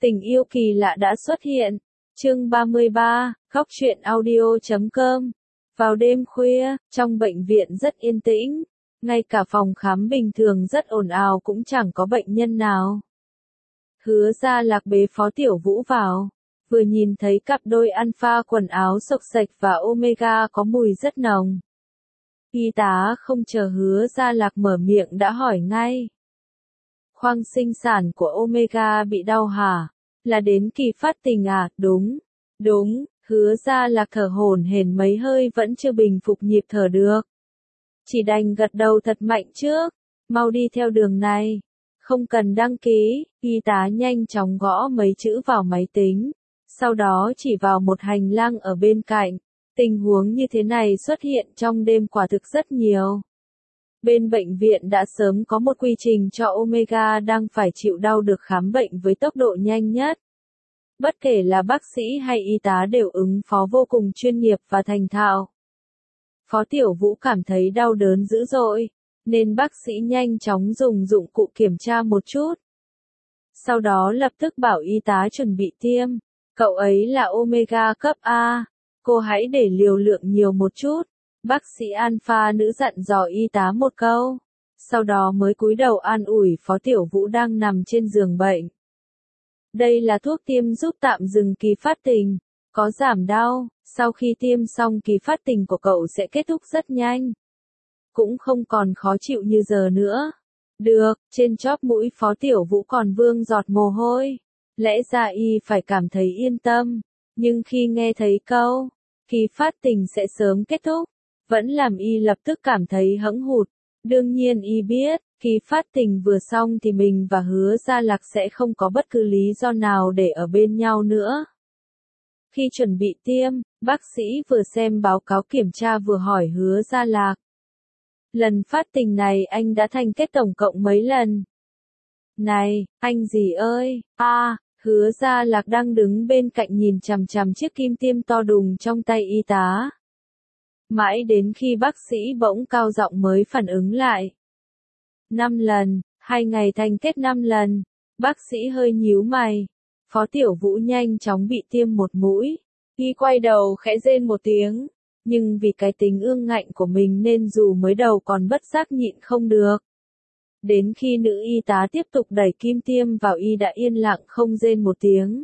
Tình yêu kỳ lạ đã xuất hiện. Chương 33, Góc truyện audio.com. Vào đêm khuya, trong bệnh viện rất yên tĩnh, ngay cả phòng khám bình thường rất ồn ào cũng chẳng có bệnh nhân nào. Hứa Gia Lạc bế Phó Tiểu Vũ vào, vừa nhìn thấy cặp đôi alpha quần áo xộc xệch và omega có mùi rất nồng. Y tá không chờ Hứa Gia Lạc mở miệng đã hỏi ngay. Khoang sinh sản của omega bị đau hả? Là đến kỳ phát tình à? Đúng, đúng, Hứa Gia Lạc thở hổn hển mấy hơi vẫn chưa bình phục nhịp thở được. Chỉ đành gật đầu thật mạnh trước, mau đi theo đường này. Không cần đăng ký, y tá nhanh chóng gõ mấy chữ vào máy tính, sau đó chỉ vào một hành lang ở bên cạnh. Tình huống như thế này xuất hiện trong đêm quả thực rất nhiều. Bên bệnh viện đã sớm có một quy trình cho omega đang phải chịu đau được khám bệnh với tốc độ nhanh nhất. Bất kể là bác sĩ hay y tá đều ứng phó vô cùng chuyên nghiệp và thành thạo. Phó Tiểu Vũ cảm thấy đau đớn dữ dội, nên bác sĩ nhanh chóng dùng dụng cụ kiểm tra một chút. Sau đó lập tức bảo y tá chuẩn bị tiêm. Cậu ấy là omega cấp A, cô hãy để liều lượng nhiều một chút. Bác sĩ alpha nữ dặn dò y tá một câu, sau đó mới cúi đầu an ủi Phó Tiểu Vũ đang nằm trên giường bệnh. Đây là thuốc tiêm giúp tạm dừng kỳ phát tình, có giảm đau, sau khi tiêm xong kỳ phát tình của cậu sẽ kết thúc rất nhanh. Cũng không còn khó chịu như giờ nữa. Được, trên chóp mũi Phó Tiểu Vũ còn vương giọt mồ hôi. Lẽ ra y phải cảm thấy yên tâm, nhưng khi nghe thấy câu, kỳ phát tình sẽ sớm kết thúc, vẫn làm y lập tức cảm thấy hẫng hụt. Đương nhiên y biết, kỳ phát tình vừa xong thì mình và Hứa Gia Lạc sẽ không có bất cứ lý do nào để ở bên nhau nữa. Khi chuẩn bị tiêm, bác sĩ vừa xem báo cáo kiểm tra vừa hỏi Hứa Gia Lạc. Lần phát tình này anh đã thành kết tổng cộng mấy lần? Này, anh gì ơi, Hứa Gia Lạc đang đứng bên cạnh nhìn chằm chằm chiếc kim tiêm to đùng trong tay y tá. Mãi đến khi bác sĩ bỗng cao giọng mới phản ứng lại. 5 lần, 2 ngày thành kết 5 lần, bác sĩ hơi nhíu mày. Phó Tiểu Vũ nhanh chóng bị tiêm một mũi. Y quay đầu khẽ rên một tiếng, nhưng vì cái tính ương ngạnh của mình nên dù mới đầu còn bất giác nhịn không được. Đến khi nữ y tá tiếp tục đẩy kim tiêm vào y đã yên lặng không rên một tiếng.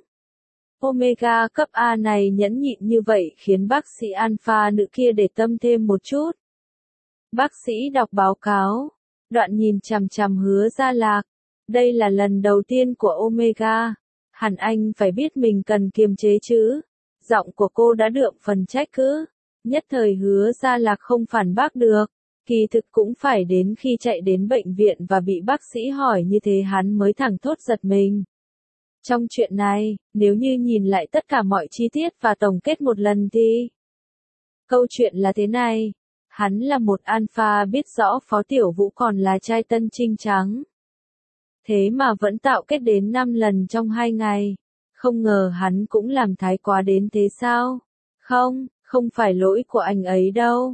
Omega cấp A này nhẫn nhịn như vậy khiến bác sĩ alpha nữ kia để tâm thêm một chút. Bác sĩ đọc báo cáo, đoạn nhìn chằm chằm Hứa Gia Lạc. Đây là lần đầu tiên của omega. Hẳn anh phải biết mình cần kiềm chế chứ. Giọng của cô đã đượm phần trách cứ. Nhất thời Hứa Gia Lạc không phản bác được. Kỳ thực cũng phải đến khi chạy đến bệnh viện và bị bác sĩ hỏi như thế hắn mới thẳng thốt giật mình. Trong chuyện này, nếu như nhìn lại tất cả mọi chi tiết và tổng kết một lần thì... Câu chuyện là thế này. Hắn là một alpha biết rõ Phó Tiểu Vũ còn là trai tân trinh trắng. Thế mà vẫn tạo kết đến 5 lần trong 2 ngày. Không ngờ hắn cũng làm thái quá đến thế sao? Không phải lỗi của anh ấy đâu.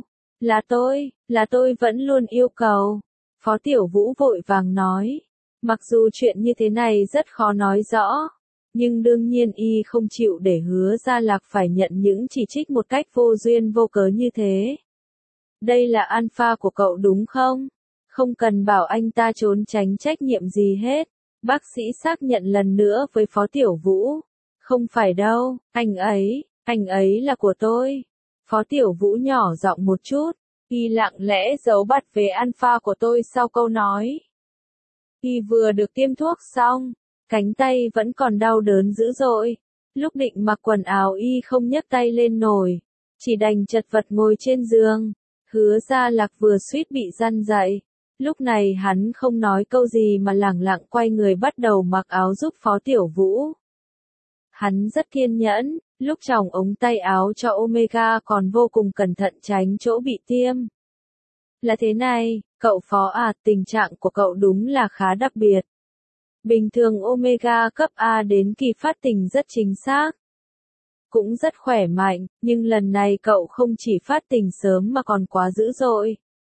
Là tôi vẫn luôn yêu cầu. Phó Tiểu Vũ vội vàng nói. Mặc dù chuyện như thế này rất khó nói rõ, nhưng đương nhiên y không chịu để Hứa Gia Lạc phải nhận những chỉ trích một cách vô duyên vô cớ như thế. Đây là alpha của cậu đúng không? Không cần bảo anh ta trốn tránh trách nhiệm gì hết. Bác sĩ xác nhận lần nữa với Phó Tiểu Vũ. Không phải đâu, anh ấy là của tôi. Phó Tiểu Vũ nhỏ giọng một chút, y lặng lẽ giấu bắt về alpha của tôi sau câu nói. Y vừa được tiêm thuốc xong, cánh tay vẫn còn đau đớn dữ dội. Lúc định mặc quần áo y không nhấc tay lên nổi, chỉ đành chật vật ngồi trên giường. Hứa Gia Lạc vừa suýt bị răn dậy. Lúc này hắn không nói câu gì mà lẳng lặng quay người bắt đầu mặc áo giúp Phó Tiểu Vũ. Hắn rất kiên nhẫn, lúc tròng ống tay áo cho omega còn vô cùng cẩn thận tránh chỗ bị tiêm. Là thế này, cậu Phó tình trạng của cậu đúng là khá đặc biệt. Bình thường omega cấp A đến kỳ phát tình rất chính xác. Cũng rất khỏe mạnh, nhưng lần này cậu không chỉ phát tình sớm mà còn quá dữ dội.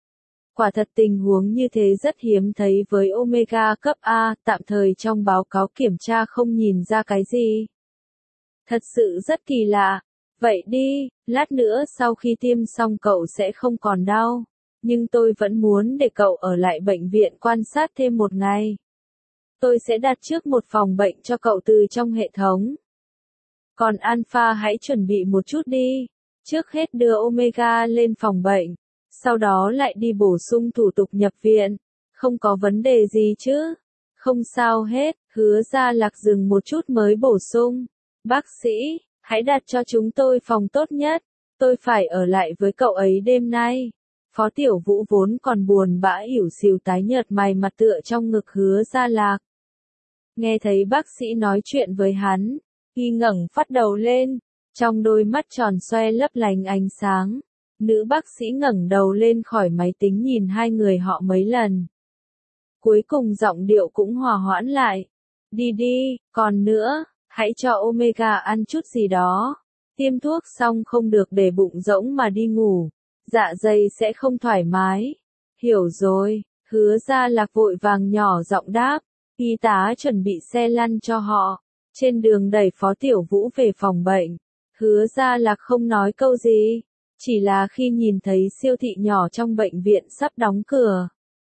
Quả thật tình huống như thế rất hiếm thấy với omega cấp A, tạm thời trong báo cáo kiểm tra không nhìn ra cái gì. Thật sự rất kỳ lạ. Vậy đi, lát nữa sau khi tiêm xong cậu sẽ không còn đau. Nhưng tôi vẫn muốn để cậu ở lại bệnh viện quan sát thêm một ngày. Tôi sẽ đặt trước một phòng bệnh cho cậu từ trong hệ thống. Còn Alpha hãy chuẩn bị một chút đi. Trước hết đưa Omega lên phòng bệnh. Sau đó lại đi bổ sung thủ tục nhập viện. Không có vấn đề gì chứ? Không sao hết, Hứa Gia Lạc dừng một chút mới bổ sung. Bác sĩ, hãy đặt cho chúng tôi phòng tốt nhất. Tôi phải ở lại với cậu ấy đêm nay. Phó Tiểu Vũ vốn còn buồn bã ỉu xìu tái nhợt mày mặt tựa trong ngực Hứa Gia Lạc. Nghe thấy bác sĩ nói chuyện với hắn, y ngẩng phát đầu lên, trong đôi mắt tròn xoe lấp lánh ánh sáng. Nữ bác sĩ ngẩng đầu lên khỏi máy tính nhìn hai người họ mấy lần. Cuối cùng giọng điệu cũng hòa hoãn lại. Đi đi, còn nữa, hãy cho Omega ăn chút gì đó. Tiêm thuốc xong không được để bụng rỗng mà đi ngủ. Dạ dày sẽ không thoải mái. Hiểu rồi, Hứa Gia Lạc vội vàng nhỏ giọng đáp. Y tá chuẩn bị xe lăn cho họ. Trên đường đẩy Phó Tiểu Vũ về phòng bệnh. Hứa Gia Lạc không nói câu gì. Chỉ là khi nhìn thấy siêu thị nhỏ trong bệnh viện sắp đóng cửa.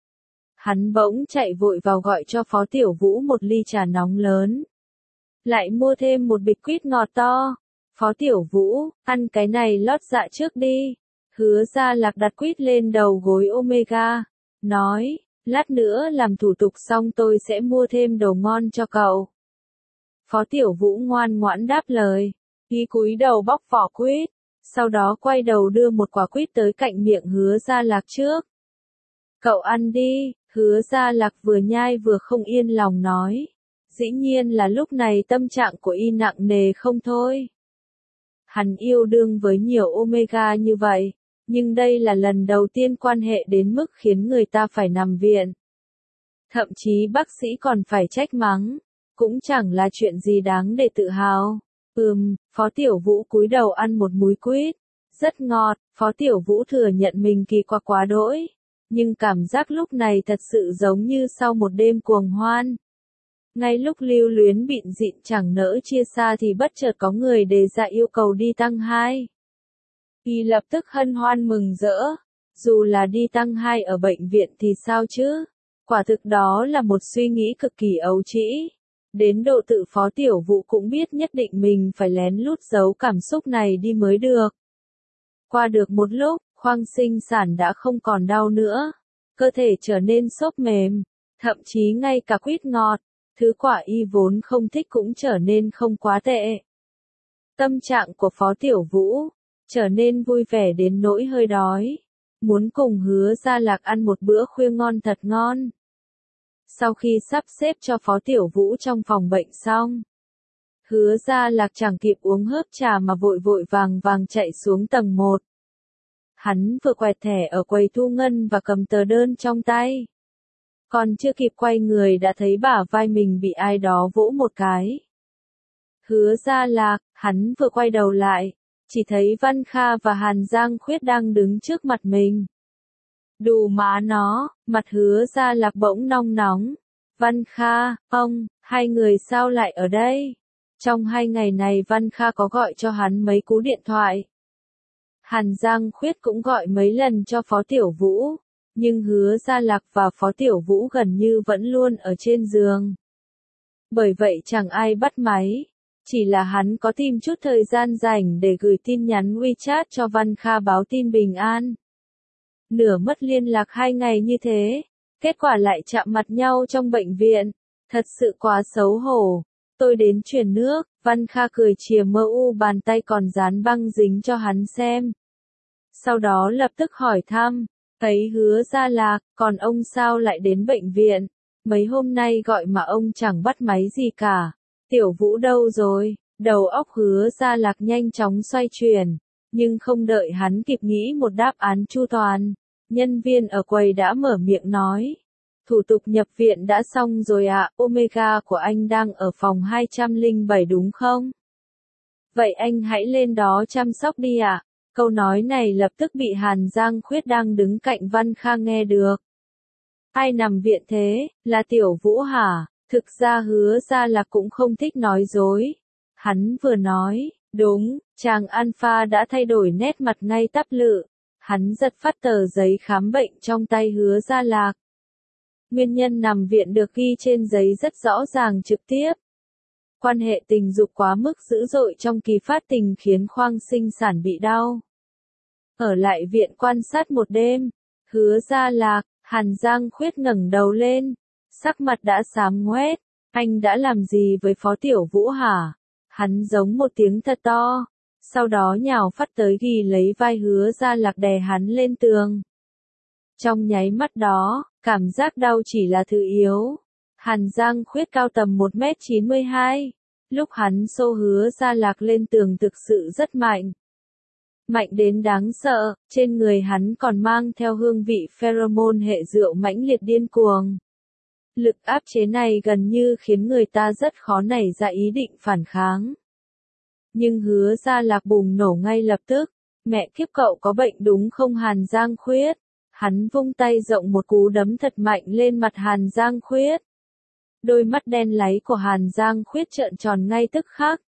Hắn bỗng chạy vội vào gọi cho Phó Tiểu Vũ một ly trà nóng lớn. Lại mua thêm một bịch quýt ngọt to. Phó Tiểu Vũ, ăn cái này lót dạ trước đi. Hứa Gia Lạc đặt quýt lên đầu gối Omega. Nói, lát nữa làm thủ tục xong tôi sẽ mua thêm đồ ngon cho cậu. Phó Tiểu Vũ ngoan ngoãn đáp lời. Y cúi đầu bóc vỏ quýt. Sau đó quay đầu đưa một quả quýt tới cạnh miệng Hứa Gia Lạc trước. Cậu ăn đi, Hứa Gia Lạc vừa nhai vừa không yên lòng nói. Dĩ nhiên là lúc này tâm trạng của y nặng nề không thôi. Hắn yêu đương với nhiều Omega như vậy, nhưng đây là lần đầu tiên quan hệ đến mức khiến người ta phải nằm viện. Thậm chí bác sĩ còn phải trách mắng, cũng chẳng là chuyện gì đáng để tự hào. Phó Tiểu Vũ cúi đầu ăn một múi quýt. Rất ngọt, Phó Tiểu Vũ thừa nhận mình kỳ quặc quá đỗi. Nhưng cảm giác lúc này thật sự giống như sau một đêm cuồng hoan. Ngay lúc Lưu Luyến bịn dịn chẳng nỡ chia xa thì bất chợt có người đề ra yêu cầu đi tăng 2. Y lập tức hân hoan mừng rỡ. Dù là đi tăng 2 ở bệnh viện thì sao chứ? Quả thực đó là một suy nghĩ cực kỳ ấu trĩ. Đến độ tự Phó Tiểu Vũ cũng biết nhất định mình phải lén lút giấu cảm xúc này đi mới được. Qua được một lúc, khoang sinh sản đã không còn đau nữa. Cơ thể trở nên xốp mềm. Thậm chí ngay cả quýt ngọt, thứ quả y vốn không thích cũng trở nên không quá tệ. Tâm trạng của Phó Tiểu Vũ trở nên vui vẻ đến nỗi hơi đói. Muốn cùng Hứa Gia Lạc ăn một bữa khuya ngon thật ngon. Sau khi sắp xếp cho Phó Tiểu Vũ trong phòng bệnh xong, Hứa Gia Lạc chẳng kịp uống hớp trà mà vội vội vàng vàng chạy xuống tầng 1. Hắn vừa quẹt thẻ ở quầy thu ngân và cầm tờ đơn trong tay. Còn chưa kịp quay người đã thấy bả vai mình bị ai đó vỗ một cái. Hứa Gia Lạc, hắn vừa quay đầu lại, chỉ thấy Văn Kha và Hàn Giang Khuyết đang đứng trước mặt mình. Đù má nó, mặt Hứa Gia Lạc bỗng nong nóng. Văn Kha, hai người sao lại ở đây? Trong 2 ngày này Văn Kha có gọi cho hắn mấy cú điện thoại. Hàn Giang Khuyết cũng gọi mấy lần cho Phó Tiểu Vũ, nhưng Hứa Gia Lạc và Phó Tiểu Vũ gần như vẫn luôn ở trên giường. Bởi vậy chẳng ai bắt máy, chỉ là hắn có tìm chút thời gian rảnh để gửi tin nhắn WeChat cho Văn Kha báo tin bình an. Nửa mất liên lạc 2 ngày như thế, kết quả lại chạm mặt nhau trong bệnh viện, thật sự quá xấu hổ. Tôi đến chuyển nước, Văn Kha cười chìa mơ u bàn tay còn dán băng dính cho hắn xem. Sau đó lập tức hỏi thăm, thấy Hứa Gia Lạc, còn ông sao lại đến bệnh viện? Mấy hôm nay gọi mà ông chẳng bắt máy gì cả. Tiểu Vũ đâu rồi? Đầu óc Hứa Gia Lạc nhanh chóng xoay chuyển, nhưng không đợi hắn kịp nghĩ một đáp án chu toàn. Nhân viên ở quầy đã mở miệng nói. Thủ tục nhập viện đã xong rồi ạ, Omega của anh đang ở phòng 207 đúng không? Vậy anh hãy lên đó chăm sóc đi ạ. Câu nói này lập tức bị Hàn Giang Khuyết đang đứng cạnh Văn Kha nghe được. Ai nằm viện thế, là Tiểu Vũ hả? Thực ra Hứa Gia Lạc cũng không thích nói dối. Hắn vừa nói, đúng, chàng Alpha đã thay đổi nét mặt ngay tắp lự. Hắn giật phát tờ giấy khám bệnh trong tay Hứa Gia Lạc. Nguyên nhân nằm viện được ghi trên giấy rất rõ ràng trực tiếp. Quan hệ tình dục quá mức dữ dội trong kỳ phát tình khiến khoang sinh sản bị đau. Ở lại viện quan sát một đêm, Hứa Gia Lạc, Hàn Giang Khuyết ngẩng đầu lên, sắc mặt đã xám ngoét. Anh đã làm gì với Phó Tiểu Vũ hả? Hắn giống một tiếng thật to, sau đó nhào phát tới ghi lấy vai Hứa Gia Lạc đè hắn lên tường. Trong nháy mắt đó, cảm giác đau chỉ là thứ yếu. Hàn Giang Khuyết cao tầm 1m92, lúc hắn xô Hứa Gia Lạc lên tường thực sự rất mạnh. Mạnh đến đáng sợ, trên người hắn còn mang theo hương vị pheromone hệ rượu mãnh liệt điên cuồng. Lực áp chế này gần như khiến người ta rất khó nảy ra ý định phản kháng. Nhưng Hứa Gia Lạc bùng nổ ngay lập tức. Mẹ kiếp, cậu có bệnh đúng không Hàn Giang Khuyết? Hắn vung tay rộng một cú đấm thật mạnh lên mặt Hàn Giang Khuyết. Đôi mắt đen láy của Hàn Giang Khuyết trợn tròn ngay tức khắc.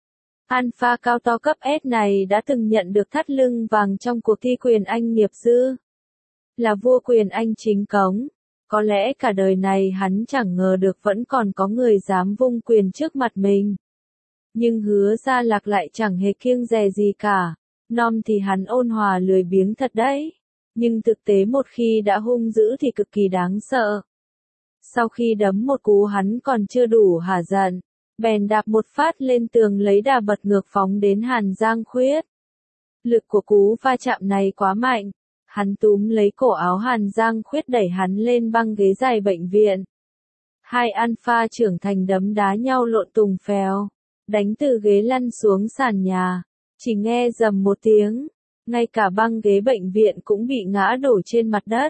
Alpha cao to cấp S này đã từng nhận được thắt lưng vàng trong cuộc thi quyền Anh nghiệp dư. Là vua quyền Anh chính cống. Có lẽ cả đời này hắn chẳng ngờ được vẫn còn có người dám vung quyền trước mặt mình. Nhưng Hứa Gia Lạc lại chẳng hề kiêng dè gì cả. Nom thì hắn ôn hòa lười biếng thật đấy. Nhưng thực tế một khi đã hung dữ thì cực kỳ đáng sợ. Sau khi đấm một cú hắn còn chưa đủ hả giận, bèn đạp một phát lên tường lấy đà bật ngược phóng đến Hàn Giang Khuyết. Lực của cú va chạm này quá mạnh, hắn túm lấy cổ áo Hàn Giang Khuyết đẩy hắn lên băng ghế dài bệnh viện. Hai alpha trưởng thành đấm đá nhau lộn tùng phèo, đánh từ ghế lăn xuống sàn nhà, chỉ nghe rầm một tiếng, ngay cả băng ghế bệnh viện cũng bị ngã đổ trên mặt đất.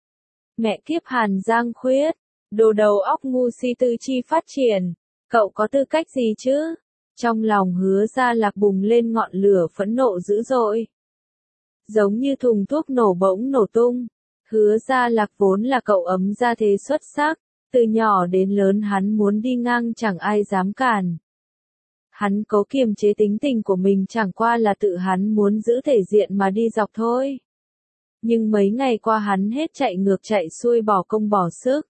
Mẹ kiếp Hàn Giang Khuyết, đồ đầu óc ngu si tư chi phát triển, cậu có tư cách gì chứ? Trong lòng Hứa Gia Lạc bùng lên ngọn lửa phẫn nộ dữ dội. Giống như thùng thuốc nổ bỗng nổ tung. Hứa Gia Lạc vốn là cậu ấm gia thế xuất sắc, từ nhỏ đến lớn hắn muốn đi ngang chẳng ai dám cản. Hắn cố kiềm chế tính tình của mình chẳng qua là tự hắn muốn giữ thể diện mà đi dọc thôi. Nhưng mấy ngày qua hắn hết chạy ngược chạy xuôi bỏ công bỏ sức.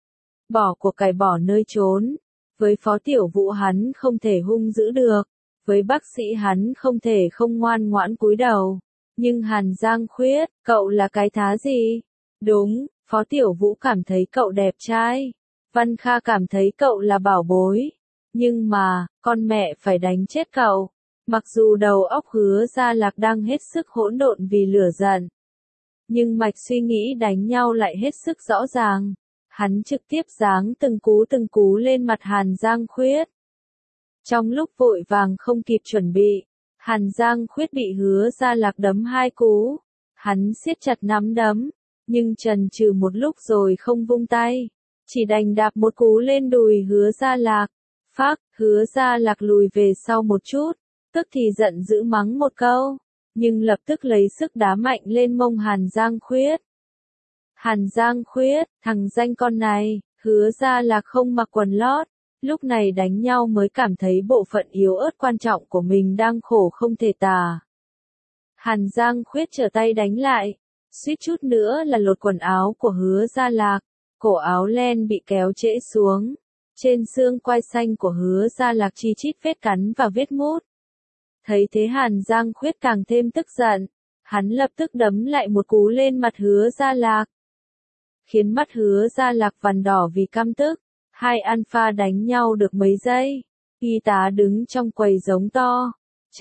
Bỏ của cải bỏ nơi trốn. Với Phó Tiểu Vũ hắn không thể hung dữ được. Với bác sĩ hắn không thể không ngoan ngoãn cúi đầu. Nhưng Hàn Giang Khuyết, cậu là cái thá gì? Đúng, Phó Tiểu Vũ cảm thấy cậu đẹp trai. Văn Kha cảm thấy cậu là bảo bối. Nhưng mà, con mẹ phải đánh chết cậu. Mặc dù đầu óc Hứa Gia Lạc đang hết sức hỗn độn vì lửa giận. Nhưng mạch suy nghĩ đánh nhau lại hết sức rõ ràng. Hắn trực tiếp giáng từng cú lên mặt Hàn Giang Khuyết. Trong lúc vội vàng không kịp chuẩn bị, Hàn Giang Khuyết bị Hứa Gia Lạc đấm 2 cú. Hắn siết chặt nắm đấm, nhưng chần chừ một lúc rồi không vung tay. Chỉ đành đạp một cú lên đùi Hứa Gia Lạc. Phác, Hứa Gia Lạc lùi về sau một chút, tức thì giận dữ mắng một câu, nhưng lập tức lấy sức đá mạnh lên mông Hàn Giang Khuyết. Hàn Giang Khuyết, thằng danh con này, Hứa Gia Lạc không mặc quần lót, lúc này đánh nhau mới cảm thấy bộ phận yếu ớt quan trọng của mình đang khổ không thể tả. Hàn Giang Khuyết trở tay đánh lại, suýt chút nữa là lột quần áo của Hứa Gia Lạc, cổ áo len bị kéo trễ xuống. Trên xương quai xanh của Hứa Gia Lạc chi chít vết cắn và vết mút. Thấy thế Hàn Giang Khuyết càng thêm tức giận. Hắn lập tức đấm lại một cú lên mặt Hứa Gia Lạc. Khiến mắt Hứa Gia Lạc vằn đỏ vì căm tức. Hai alpha đánh nhau được mấy giây. Y tá đứng trong quầy giống to.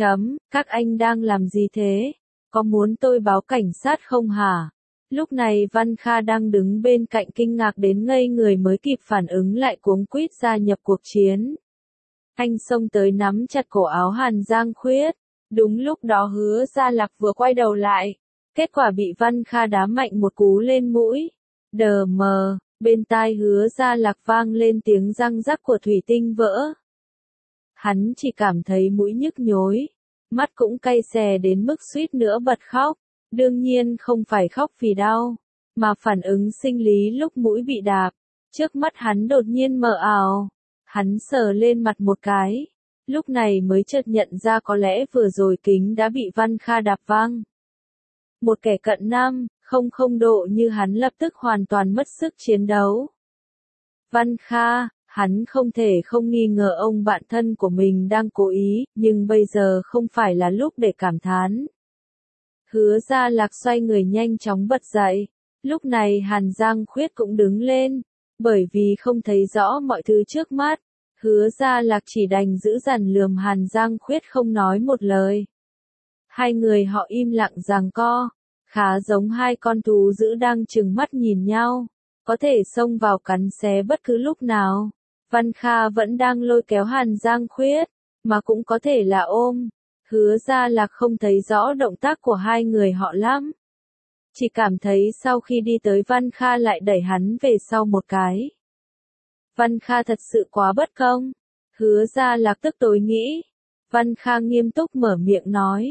Các anh đang làm gì thế? Có muốn tôi báo cảnh sát không hả? Lúc này Văn Kha đang đứng bên cạnh kinh ngạc đến ngây người mới kịp phản ứng lại cuống quýt gia nhập cuộc chiến. Anh xông tới nắm chặt cổ áo Hàn Giang Khuyết. Đúng lúc đó Hứa Gia Lạc vừa quay đầu lại. Kết quả bị Văn Kha đá mạnh một cú lên mũi. Đờ mờ, bên tai Hứa Gia Lạc vang lên tiếng răng rắc của thủy tinh vỡ. Hắn chỉ cảm thấy mũi nhức nhối. mắt cũng cay xè đến mức suýt nữa bật khóc. Đương nhiên không phải khóc vì đau, mà phản ứng sinh lý lúc mũi bị đạp. Trước mắt hắn đột nhiên mờ ảo. Hắn sờ lên mặt một cái. Lúc này mới chợt nhận ra có lẽ vừa rồi kính đã bị Văn Kha đạp văng. Một kẻ cận nam, không độ như hắn lập tức hoàn toàn mất sức chiến đấu. Văn Kha, hắn không thể không nghi ngờ ông bạn thân của mình đang cố ý, nhưng bây giờ không phải là lúc để cảm thán. Hứa Gia Lạc xoay người nhanh chóng bật dậy. Lúc này Hàn Giang Khuyết cũng đứng lên, bởi vì không thấy rõ mọi thứ trước mắt. Hứa Gia Lạc chỉ đành giữ dằn lườm Hàn Giang Khuyết không nói một lời. Hai người họ im lặng giằng co, khá giống hai con thú dữ đang trừng mắt nhìn nhau, có thể xông vào cắn xé bất cứ lúc nào. Văn Kha vẫn đang lôi kéo Hàn Giang Khuyết, mà cũng có thể là ôm. Hứa Gia Lạc không thấy rõ động tác của hai người họ lắm. Chỉ cảm thấy sau khi đi tới Văn Kha lại đẩy hắn về sau một cái. Văn Kha thật sự quá bất công. Hứa Gia Lạc tức tối nghĩ. Văn Kha nghiêm túc mở miệng nói.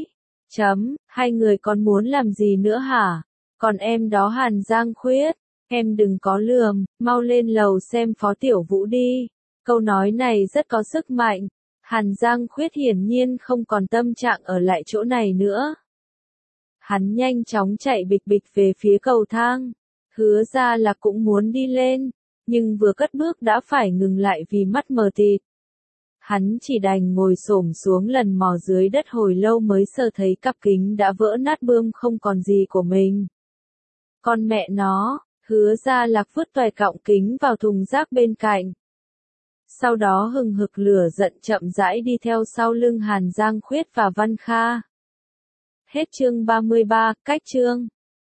Hai người còn muốn làm gì nữa hả? Còn em đó Hàn Giang Khuyết, em đừng có lườm, mau lên lầu xem Phó Tiểu Vũ đi. Câu nói này rất có sức mạnh. Hàn Giang Khuyết hiển nhiên không còn tâm trạng ở lại chỗ này nữa. Hắn nhanh chóng chạy bịch bịch về phía cầu thang. Hứa Gia Lạc cũng muốn đi lên, nhưng vừa cất bước đã phải ngừng lại vì mắt mờ tịt. Hắn chỉ đành ngồi xổm xuống lần mò dưới đất hồi lâu mới sờ thấy cặp kính đã vỡ nát bươm không còn gì của mình. Con mẹ nó, Hứa Gia Lạc vứt toài cọng kính vào thùng rác bên cạnh. Sau đó hừng hực lửa giận chậm rãi đi theo sau lưng Hàn Giang Khuyết và Văn Kha. Hết chương 33, cách chương.